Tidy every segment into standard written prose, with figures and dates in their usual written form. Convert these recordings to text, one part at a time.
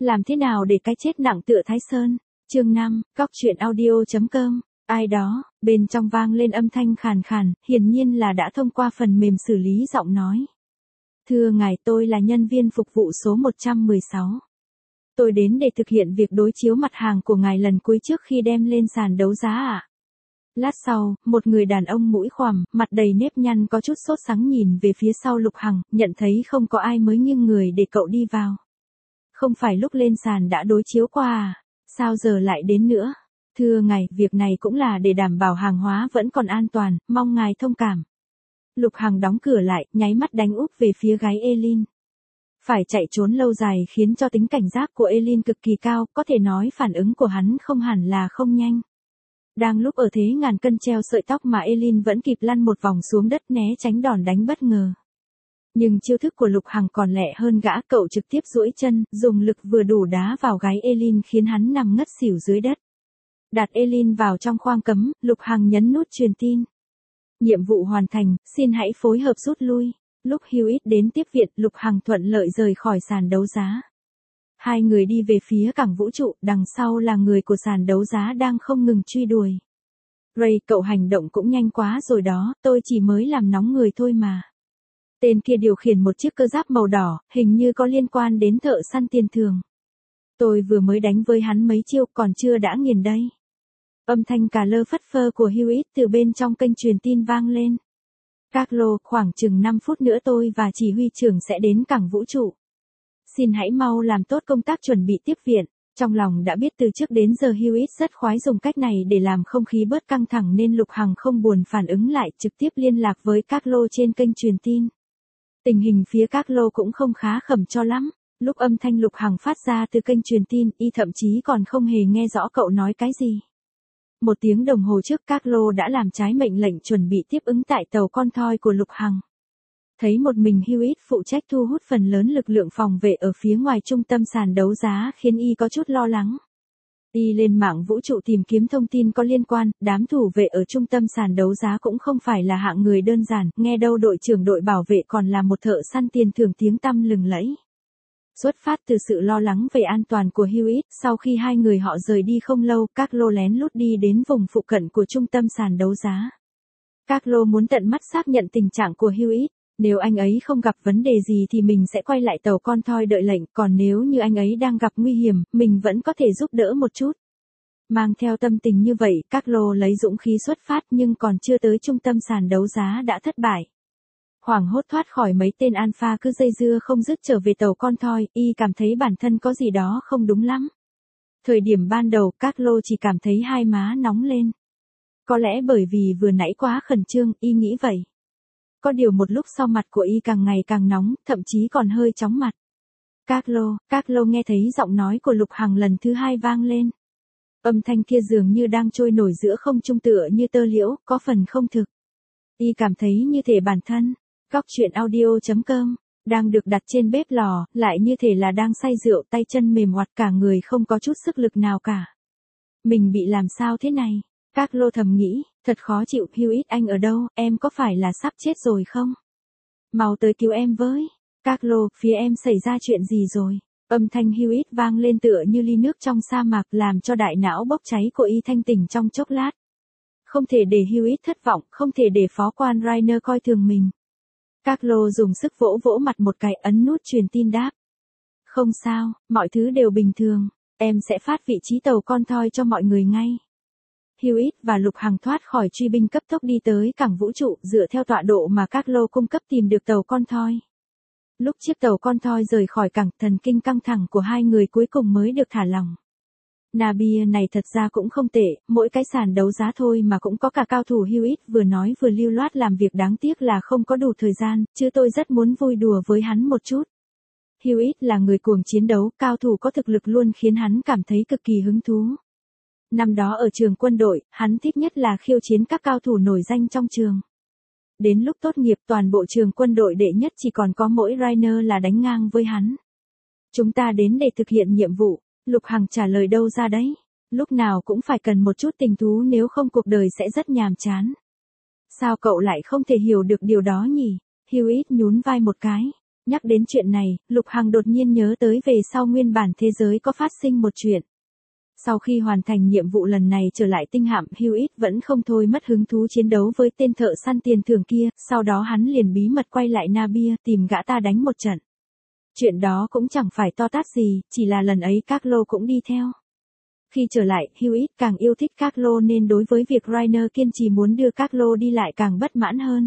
Làm thế nào để cái chết nặng tựa Thái Sơn? Chương 5, Góc truyện audio.com. Ai đó, bên trong vang lên âm thanh khàn khàn, hiển nhiên là đã thông qua phần mềm xử lý giọng nói. Thưa ngài, tôi là nhân viên phục vụ số 116. Tôi đến để thực hiện việc đối chiếu mặt hàng của ngài lần cuối trước khi đem lên sàn đấu giá ạ. Lát sau, một người đàn ông mũi khoằm, mặt đầy nếp nhăn có chút sốt sắng nhìn về phía sau Lục Hằng, nhận thấy không có ai mới nghiêng người để cậu đi vào. Không phải lúc lên sàn đã đối chiếu qua à? Sao giờ lại đến nữa? Thưa ngài, việc này cũng là để đảm bảo hàng hóa vẫn còn an toàn, mong ngài thông cảm. Lục Hằng đóng cửa lại, nháy mắt đánh úp về phía gái Elin. Phải chạy trốn lâu dài khiến cho tính cảnh giác của Elin cực kỳ cao, có thể nói phản ứng của hắn không hẳn là không nhanh. Đang lúc ở thế ngàn cân treo sợi tóc mà Elin vẫn kịp lăn một vòng xuống đất né tránh đòn đánh bất ngờ. Nhưng chiêu thức của Lục Hằng còn lẹ hơn gã, cậu trực tiếp duỗi chân, dùng lực vừa đủ đá vào gáy Elin khiến hắn nằm ngất xỉu dưới đất. Đặt Elin vào trong khoang cấm, Lục Hằng nhấn nút truyền tin. Nhiệm vụ hoàn thành, xin hãy phối hợp rút lui. Lúc Hewitt đến tiếp viện, Lục Hằng thuận lợi rời khỏi sàn đấu giá. Hai người đi về phía cảng vũ trụ, đằng sau là người của sàn đấu giá đang không ngừng truy đuổi. Ray, cậu hành động cũng nhanh quá rồi đó, tôi chỉ mới làm nóng người thôi mà. Tên kia điều khiển một chiếc cơ giáp màu đỏ, hình như có liên quan đến thợ săn tiền thường. Tôi vừa mới đánh với hắn mấy chiêu còn chưa đã nghiền đây. Âm thanh cà lơ phất phơ của Hewitt từ bên trong kênh truyền tin vang lên. Carlo, khoảng chừng 5 phút nữa tôi và chỉ huy trưởng sẽ đến cảng vũ trụ. Xin hãy mau làm tốt công tác chuẩn bị tiếp viện. Trong lòng đã biết từ trước đến giờ Hewitt rất khoái dùng cách này để làm không khí bớt căng thẳng nên Lục Hằng không buồn phản ứng lại, trực tiếp liên lạc với Carlo trên kênh truyền tin. Tình hình phía Carlo cũng không khá khẩm cho lắm. Lúc âm thanh Lục Hằng phát ra từ kênh truyền tin, y thậm chí còn không hề nghe rõ cậu nói cái gì. 1 tiếng đồng hồ trước, Carlo đã làm trái mệnh lệnh chuẩn bị tiếp ứng tại tàu con thoi của Lục Hằng. Thấy một mình Hewitt phụ trách thu hút phần lớn lực lượng phòng vệ ở phía ngoài trung tâm sàn đấu giá khiến y có chút lo lắng. Y lên mạng vũ trụ tìm kiếm thông tin có liên quan, đám thủ vệ ở trung tâm sàn đấu giá cũng không phải là hạng người đơn giản, nghe đâu đội trưởng đội bảo vệ còn là một thợ săn tiền thưởng tiếng tăm lừng lẫy. Xuất phát từ sự lo lắng về an toàn của Hewitt, sau khi hai người họ rời đi không lâu, Carlo lén lút đi đến vùng phụ cận của trung tâm sàn đấu giá. Carlo muốn tận mắt xác nhận tình trạng của Hewitt. Nếu anh ấy không gặp vấn đề gì thì mình sẽ quay lại tàu con thoi đợi lệnh, còn nếu như anh ấy đang gặp nguy hiểm, mình vẫn có thể giúp đỡ một chút. Mang theo tâm tình như vậy, Carlo lấy dũng khí xuất phát nhưng còn chưa tới trung tâm sàn đấu giá đã thất bại. Hoảng hốt thoát khỏi mấy tên alpha cứ dây dưa không dứt trở về tàu con thoi, y cảm thấy bản thân có gì đó không đúng lắm. Thời điểm ban đầu, Carlo chỉ cảm thấy hai má nóng lên. Có lẽ bởi vì vừa nãy quá khẩn trương, y nghĩ vậy. Có điều một lúc sau mặt của y càng ngày càng nóng, thậm chí còn hơi chóng mặt. Carlo nghe thấy giọng nói của Lục Hằng lần thứ 2 vang lên. Âm thanh kia dường như đang trôi nổi giữa không trung tựa như tơ liễu, có phần không thực. Y cảm thấy như thể bản thân, Góc truyện audio.com, đang được đặt trên bếp lò, lại như thể là đang say rượu, tay chân mềm oặt, cả người không có chút sức lực nào cả. Mình bị làm sao thế này? Carlo thầm nghĩ, thật khó chịu. Hewitt, anh ở đâu, em có phải là sắp chết rồi không? Mau tới cứu em với. Carlo, phía em xảy ra chuyện gì rồi? Âm thanh Hewitt vang lên tựa như ly nước trong sa mạc, làm cho đại não bốc cháy của y thanh tỉnh trong chốc lát. Không thể để Hewitt thất vọng, không thể để phó quan Rainer coi thường mình. Carlo dùng sức vỗ vỗ mặt một cái, ấn nút truyền tin đáp. Không sao, mọi thứ đều bình thường, em sẽ phát vị trí tàu con thoi cho mọi người ngay. Hewitt và Lục Hằng thoát khỏi truy binh cấp tốc đi tới cảng vũ trụ, dựa theo tọa độ mà Carlo cung cấp tìm được tàu con thoi. Lúc chiếc tàu con thoi rời khỏi cảng, thần kinh căng thẳng của hai người cuối cùng mới được thả lỏng. Nabia này thật ra cũng không tệ, mỗi cái sàn đấu giá thôi mà cũng có cả cao thủ. Hewitt vừa nói vừa lưu loát làm việc, đáng tiếc là không có đủ thời gian, chứ tôi rất muốn vui đùa với hắn một chút. Hewitt là người cuồng chiến đấu, cao thủ có thực lực luôn khiến hắn cảm thấy cực kỳ hứng thú. Năm đó ở trường quân đội, hắn thích nhất là khiêu chiến các cao thủ nổi danh trong trường. Đến lúc tốt nghiệp, toàn bộ trường quân đội đệ nhất chỉ còn có mỗi Rainer là đánh ngang với hắn. Chúng ta đến để thực hiện nhiệm vụ. Lục Hằng trả lời, đâu ra đấy. Lúc nào cũng phải cần một chút tình thú, nếu không cuộc đời sẽ rất nhàm chán. Sao cậu lại không thể hiểu được điều đó nhỉ? Hewitt nhún vai một cái. Nhắc đến chuyện này, Lục Hằng đột nhiên nhớ tới về sau nguyên bản thế giới có phát sinh một chuyện. Sau khi hoàn thành nhiệm vụ lần này trở lại tinh hạm, Hewitt vẫn không thôi mất hứng thú chiến đấu với tên thợ săn tiền thưởng kia, sau đó hắn liền bí mật quay lại Nabia tìm gã ta đánh một trận. Chuyện đó cũng chẳng phải to tát gì, chỉ là lần ấy Carlo cũng đi theo. Khi trở lại, Hewitt càng yêu thích Carlo nên đối với việc Rainer kiên trì muốn đưa Carlo đi lại càng bất mãn hơn.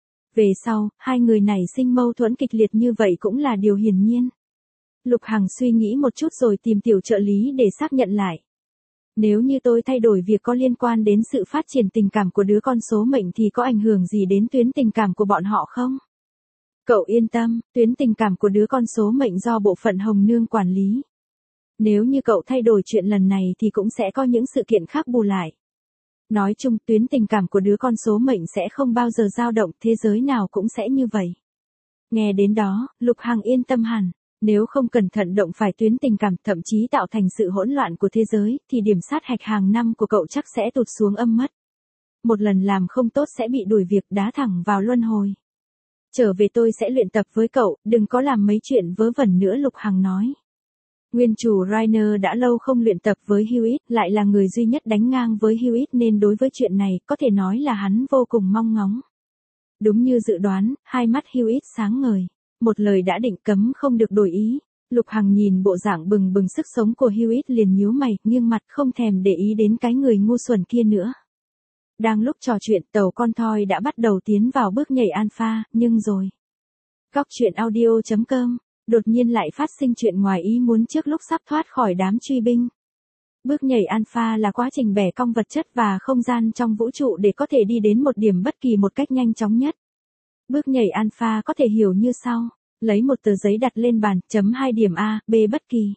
Về sau, hai người này sinh mâu thuẫn kịch liệt như vậy cũng là điều hiển nhiên. Lục Hằng suy nghĩ một chút rồi tìm tiểu trợ lý để xác nhận lại. Nếu như tôi thay đổi việc có liên quan đến sự phát triển tình cảm của đứa con số mệnh thì có ảnh hưởng gì đến tuyến tình cảm của bọn họ không? Cậu yên tâm, tuyến tình cảm của đứa con số mệnh do bộ phận Hồng Nương quản lý. Nếu như cậu thay đổi chuyện lần này thì cũng sẽ có những sự kiện khác bù lại. Nói chung, tuyến tình cảm của đứa con số mệnh sẽ không bao giờ dao động, thế giới nào cũng sẽ như vậy. Nghe đến đó, Lục Hằng yên tâm hẳn. Nếu không cẩn thận động phải tuyến tình cảm, thậm chí tạo thành sự hỗn loạn của thế giới, thì điểm sát hạch hàng năm của cậu chắc sẽ tụt xuống âm mất. Một lần làm không tốt sẽ bị đuổi việc, đá thẳng vào luân hồi. Trở về tôi sẽ luyện tập với cậu, đừng có làm mấy chuyện vớ vẩn nữa, Lục Hằng nói. Nguyên chủ Rainer đã lâu không luyện tập với Hewitt, lại là người duy nhất đánh ngang với Hewitt nên đối với chuyện này, có thể nói là hắn vô cùng mong ngóng. Đúng như dự đoán, hai mắt Hewitt sáng ngời. Một lời đã định cấm không được đổi ý. Lục Hằng nhìn bộ dạng bừng bừng sức sống của Hewitt liền nhíu mày, nghiêng mặt không thèm để ý đến cái người ngu xuẩn kia nữa. Đang lúc trò chuyện, tàu con thoi đã bắt đầu tiến vào bước nhảy alpha, nhưng rồi. Góc truyện audio.com, đột nhiên lại phát sinh chuyện ngoài ý muốn trước lúc sắp thoát khỏi đám truy binh. Bước nhảy alpha là quá trình bẻ cong vật chất và không gian trong vũ trụ để có thể đi đến một điểm bất kỳ một cách nhanh chóng nhất. Bước nhảy alpha có thể hiểu như sau. Lấy một tờ giấy đặt lên bàn, chấm 2 điểm A, B bất kỳ.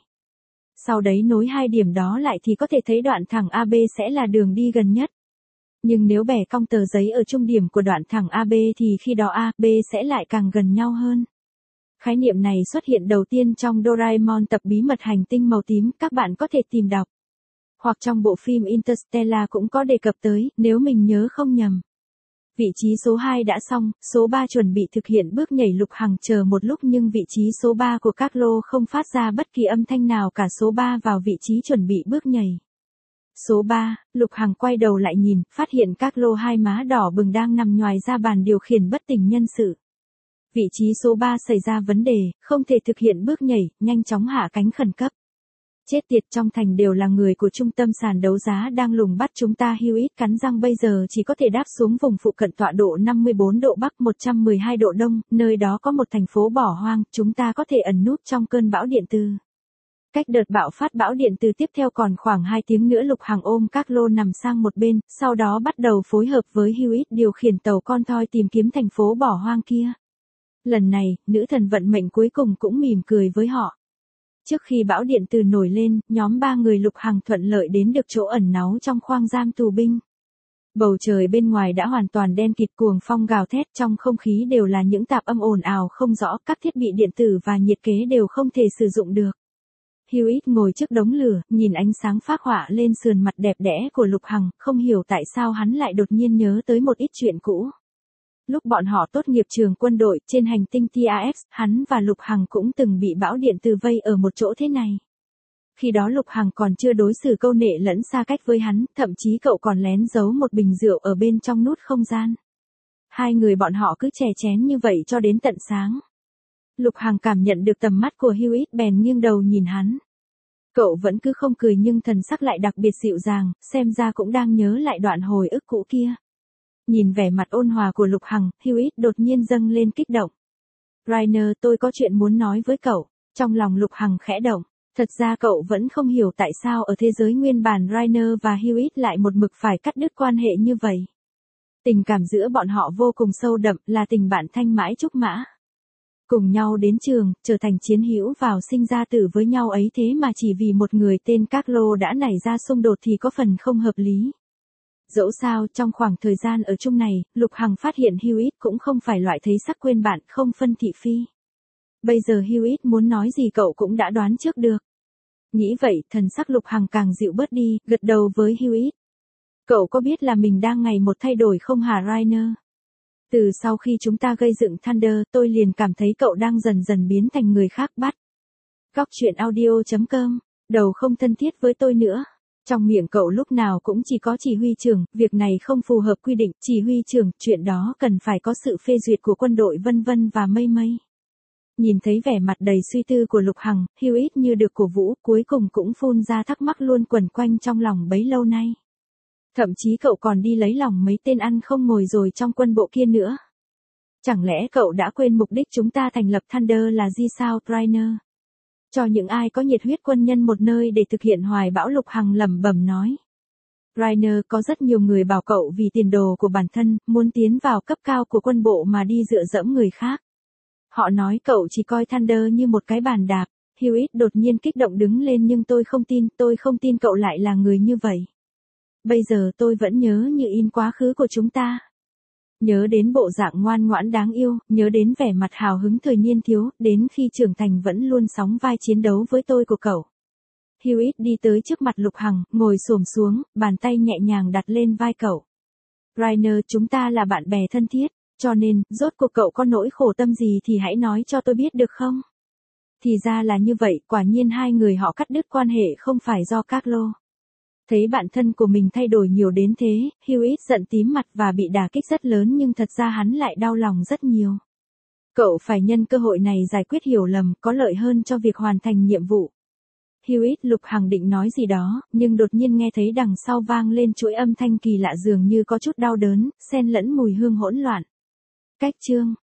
Sau đấy nối hai điểm đó lại thì có thể thấy đoạn thẳng AB sẽ là đường đi gần nhất. Nhưng nếu bẻ cong tờ giấy ở trung điểm của đoạn thẳng AB thì khi đó A, B sẽ lại càng gần nhau hơn. Khái niệm này xuất hiện đầu tiên trong Doraemon tập bí mật hành tinh màu tím, các bạn có thể tìm đọc. Hoặc trong bộ phim Interstellar cũng có đề cập tới, nếu mình nhớ không nhầm. Vị trí số 2 đã xong, số 3 chuẩn bị thực hiện bước nhảy. Lục Hằng chờ một lúc nhưng vị trí số 3 của Carlo không phát ra bất kỳ âm thanh nào cả. Số 3 vào vị trí chuẩn bị bước nhảy. Số 3, Lục Hằng quay đầu lại nhìn, phát hiện Carlo hai má đỏ bừng đang nằm nhoài ra bàn điều khiển bất tỉnh nhân sự. Vị trí số 3 xảy ra vấn đề, không thể thực hiện bước nhảy, nhanh chóng hạ cánh khẩn cấp. Chết tiệt, trong thành đều là người của trung tâm sàn đấu giá đang lùng bắt chúng ta. Hewitt cắn răng bây giờ chỉ có thể đáp xuống vùng phụ cận tọa độ 54 độ Bắc 112 độ Đông, nơi đó có một thành phố bỏ hoang, chúng ta có thể ẩn núp trong cơn bão điện từ. Cách đợt bạo phát bão điện từ tiếp theo còn khoảng 2 tiếng nữa. Lục Hằng ôm Carlo nằm sang một bên, sau đó bắt đầu phối hợp với Hewitt điều khiển tàu con thoi tìm kiếm thành phố bỏ hoang kia. Lần này, nữ thần vận mệnh cuối cùng cũng mỉm cười với họ. Trước khi bão điện từ nổi lên, nhóm 3 người Lục Hằng thuận lợi đến được chỗ ẩn náu trong khoang giam tù binh. Bầu trời bên ngoài đã hoàn toàn đen kịt, cuồng phong gào thét, trong không khí đều là những tạp âm ồn ào không rõ, các thiết bị điện tử và nhiệt kế đều không thể sử dụng được. Hewitt ngồi trước đống lửa, nhìn ánh sáng phác họa lên sườn mặt đẹp đẽ của Lục Hằng, không hiểu tại sao hắn lại đột nhiên nhớ tới một ít chuyện cũ. Lúc bọn họ tốt nghiệp trường quân đội, trên hành tinh TAS, hắn và Lục Hằng cũng từng bị bão điện từ vây ở một chỗ thế này. Khi đó Lục Hằng còn chưa đối xử câu nệ lẫn xa cách với hắn, thậm chí cậu còn lén giấu một bình rượu ở bên trong nút không gian. Hai người bọn họ cứ chè chén như vậy cho đến tận sáng. Lục Hằng cảm nhận được tầm mắt của Hewitt bèn nghiêng đầu nhìn hắn. Cậu vẫn cứ không cười nhưng thần sắc lại đặc biệt dịu dàng, xem ra cũng đang nhớ lại đoạn hồi ức cũ kia. Nhìn vẻ mặt ôn hòa của Lục Hằng, Hewitt đột nhiên dâng lên kích động. Rainer, tôi có chuyện muốn nói với cậu. Trong lòng Lục Hằng khẽ động. Thật ra cậu vẫn không hiểu tại sao ở thế giới nguyên bản Rainer và Hewitt lại một mực phải cắt đứt quan hệ như vậy. Tình cảm giữa bọn họ vô cùng sâu đậm, là tình bạn thanh mãi trúc mã. Cùng nhau đến trường, trở thành chiến hữu vào sinh ra tử với nhau ấy, thế mà chỉ vì một người tên Carlo đã nảy ra xung đột thì có phần không hợp lý. Dẫu sao, trong khoảng thời gian ở chung này, Lục Hằng phát hiện Hewitt cũng không phải loại thấy sắc quên bạn, không phân thị phi. Bây giờ Hewitt muốn nói gì cậu cũng đã đoán trước được. Nghĩ vậy, thần sắc Lục Hằng càng dịu bớt đi, gật đầu với Hewitt. Cậu có biết là mình đang ngày một thay đổi không hả Rainer? Từ sau khi chúng ta gây dựng Thunder, tôi liền cảm thấy cậu đang dần dần biến thành người khác bắt. Góc chuyện audio.com, đầu không thân thiết với tôi nữa. Trong miệng cậu lúc nào cũng chỉ có chỉ huy trưởng, việc này không phù hợp quy định, chỉ huy trưởng, chuyện đó cần phải có sự phê duyệt của quân đội vân vân và mây mây. Nhìn thấy vẻ mặt đầy suy tư của Lục Hằng, Hewitt như được cổ vũ, cuối cùng cũng phun ra thắc mắc luôn quẩn quanh trong lòng bấy lâu nay. Thậm chí cậu còn đi lấy lòng mấy tên ăn không ngồi rồi trong quân bộ kia nữa. Chẳng lẽ cậu đã quên mục đích chúng ta thành lập Thunder là gì sao, Rainer? Cho những ai có nhiệt huyết quân nhân một nơi để thực hiện hoài bão, Lục Hằng lẩm bẩm nói. Rainer, có rất nhiều người bảo cậu vì tiền đồ của bản thân, muốn tiến vào cấp cao của quân bộ mà đi dựa dẫm người khác. Họ nói cậu chỉ coi Thunder như một cái bàn đạp. Hewitt đột nhiên kích động đứng lên, nhưng tôi không tin cậu lại là người như vậy. Bây giờ tôi vẫn nhớ như in quá khứ của chúng ta. Nhớ đến bộ dạng ngoan ngoãn đáng yêu, nhớ đến vẻ mặt hào hứng thời niên thiếu, đến khi trưởng thành vẫn luôn sóng vai chiến đấu với tôi của cậu. Hewitt đi tới trước mặt Lục Hằng, ngồi xổm xuống, bàn tay nhẹ nhàng đặt lên vai cậu. Rainer, chúng ta là bạn bè thân thiết, cho nên, rốt cuộc cậu có nỗi khổ tâm gì thì hãy nói cho tôi biết được không? Thì ra là như vậy, quả nhiên hai người họ cắt đứt quan hệ không phải do Carlo. Thấy bạn thân của mình thay đổi nhiều đến thế, Hewitt giận tím mặt và bị đả kích rất lớn, nhưng thật ra hắn lại đau lòng rất nhiều. Cậu phải nhân cơ hội này giải quyết hiểu lầm, có lợi hơn cho việc hoàn thành nhiệm vụ. Hewitt, Lục Hằng định nói gì đó, nhưng đột nhiên nghe thấy đằng sau vang lên chuỗi âm thanh kỳ lạ, dường như có chút đau đớn, xen lẫn mùi hương hỗn loạn. Cách chương